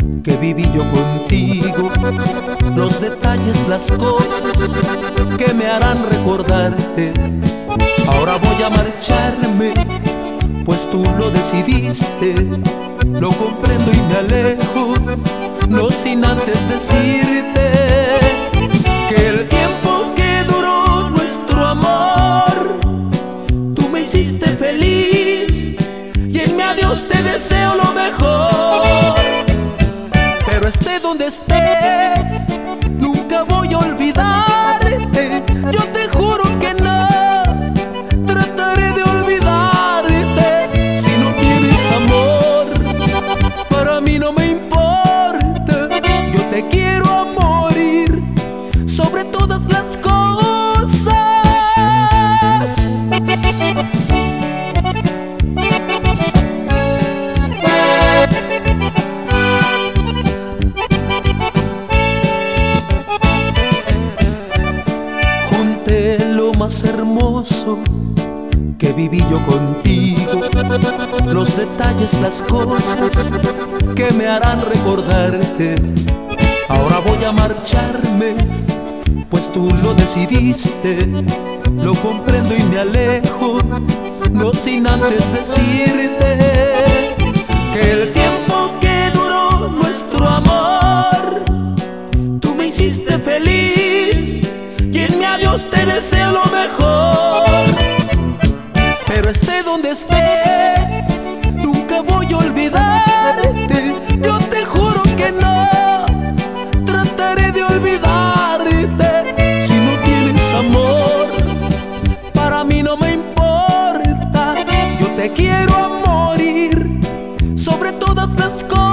que viví yo contigo, los detalles, las cosas que me harán recordarte. Ahora voy a marcharme, pues tú lo decidiste. Lo comprendo y me alejo, no sin antes decirte que el tiempo que duró nuestro amor, tú me hiciste feliz y en mi adiós te deseo lo mejor. Pero esté donde esté, nunca voy a olvidarte. Yo te juro que no trataré de olvidarte. Si no tienes amor, para mí no me importa. Yo te quiero a morir sobre todas las cosas. Junté lo más hermoso que viví yo contigo, los detalles, las cosas que me harán recordarte. Ahora voy a marcharme, pues tú lo decidiste. Lo comprendo y me alejo, no sin antes decirte que el tiempo que duró nuestro amor, tú me hiciste feliz y en mi adiós te deseo lo mejor. Pero esté donde esté, nunca voy a olvidarte. Yo te juro que no trataré de olvidarte. Si no tienes amor, para mí no me importa. Yo te quiero a morir sobre todas las cosas.